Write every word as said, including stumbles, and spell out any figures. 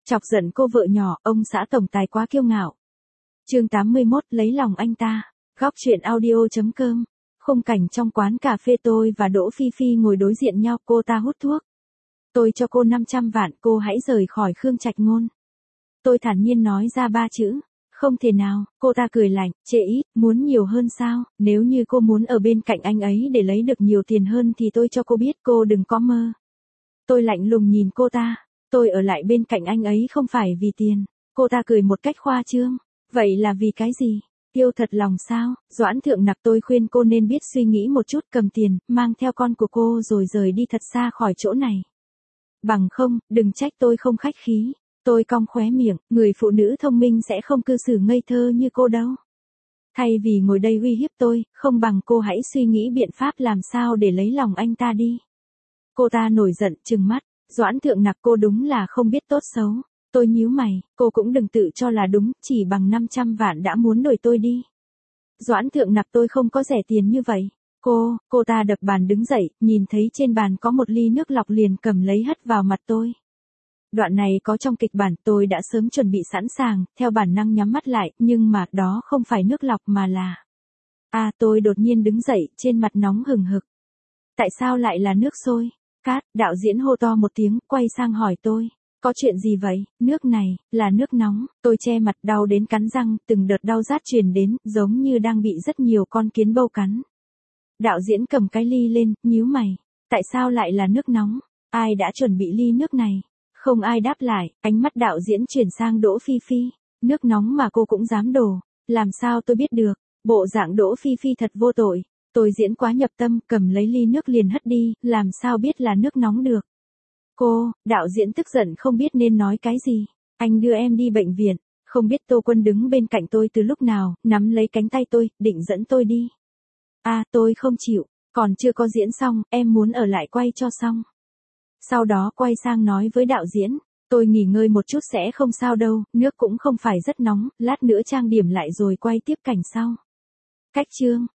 Chọc giận cô vợ nhỏ, ông xã tổng tài quá kiêu ngạo. Chương tám mươi mốt, lấy lòng anh ta. Góc truyện audio.com. Khung cảnh trong quán cà phê, tôi và Đỗ Phi Phi ngồi đối diện nhau, cô ta hút thuốc. Tôi cho cô năm trăm vạn, cô hãy rời khỏi Khương Trạch Ngôn. Tôi thản nhiên nói ra ba chữ. Không thể nào, cô ta cười lạnh, chê ít, muốn nhiều hơn sao, nếu như cô muốn ở bên cạnh anh ấy để lấy được nhiều tiền hơn thì tôi cho cô biết, cô đừng có mơ. Tôi lạnh lùng nhìn cô ta, tôi ở lại bên cạnh anh ấy không phải vì tiền. Cô ta cười một cách khoa trương, vậy là vì cái gì? Yêu thật lòng sao? Doãn Thượng Nặc, tôi khuyên cô nên biết suy nghĩ một chút, cầm tiền, mang theo con của cô rồi rời đi thật xa khỏi chỗ này. Bằng không, đừng trách tôi không khách khí. Tôi cong khóe miệng, người phụ nữ thông minh sẽ không cư xử ngây thơ như cô đâu. Thay vì ngồi đây uy hiếp tôi, không bằng cô hãy suy nghĩ biện pháp làm sao để lấy lòng anh ta đi. Cô ta nổi giận, trừng mắt. Doãn Thượng Nặc, cô đúng là không biết tốt xấu. Tôi nhíu mày, cô cũng đừng tự cho là đúng, chỉ bằng năm trăm vạn đã muốn đuổi tôi đi. Doãn Thượng Nặc, tôi không có rẻ tiền như vậy. Cô, cô ta đập bàn đứng dậy, nhìn thấy trên bàn có một ly nước lọc liền cầm lấy hất vào mặt tôi. Đoạn này có trong kịch bản, tôi đã sớm chuẩn bị sẵn sàng, theo bản năng nhắm mắt lại, nhưng mà đó không phải nước lọc mà là... À, tôi đột nhiên đứng dậy, trên mặt nóng hừng hực. Tại sao lại là nước sôi? Cát, đạo diễn hô to một tiếng, quay sang hỏi tôi. Có chuyện gì vậy? Nước này, là nước nóng. Tôi che mặt, đau đến cắn răng, từng đợt đau rát truyền đến, giống như đang bị rất nhiều con kiến bâu cắn. Đạo diễn cầm cái ly lên, nhíu mày. Tại sao lại là nước nóng? Ai đã chuẩn bị ly nước này? Không ai đáp lại, ánh mắt đạo diễn chuyển sang Đỗ Phi Phi. Nước nóng mà cô cũng dám đổ. Làm sao tôi biết được? Bộ dạng Đỗ Phi Phi thật vô tội. Tôi diễn quá nhập tâm, cầm lấy ly nước liền hất đi, làm sao biết là nước nóng được. Cô, đạo diễn tức giận không biết nên nói cái gì. Anh đưa em đi bệnh viện. Không biết Tô Quân đứng bên cạnh tôi từ lúc nào, nắm lấy cánh tay tôi, định dẫn tôi đi. À, tôi không chịu, còn chưa có diễn xong, em muốn ở lại quay cho xong. Sau đó quay sang nói với đạo diễn, tôi nghỉ ngơi một chút sẽ không sao đâu, nước cũng không phải rất nóng, lát nữa trang điểm lại rồi quay tiếp cảnh sau. Cách chương.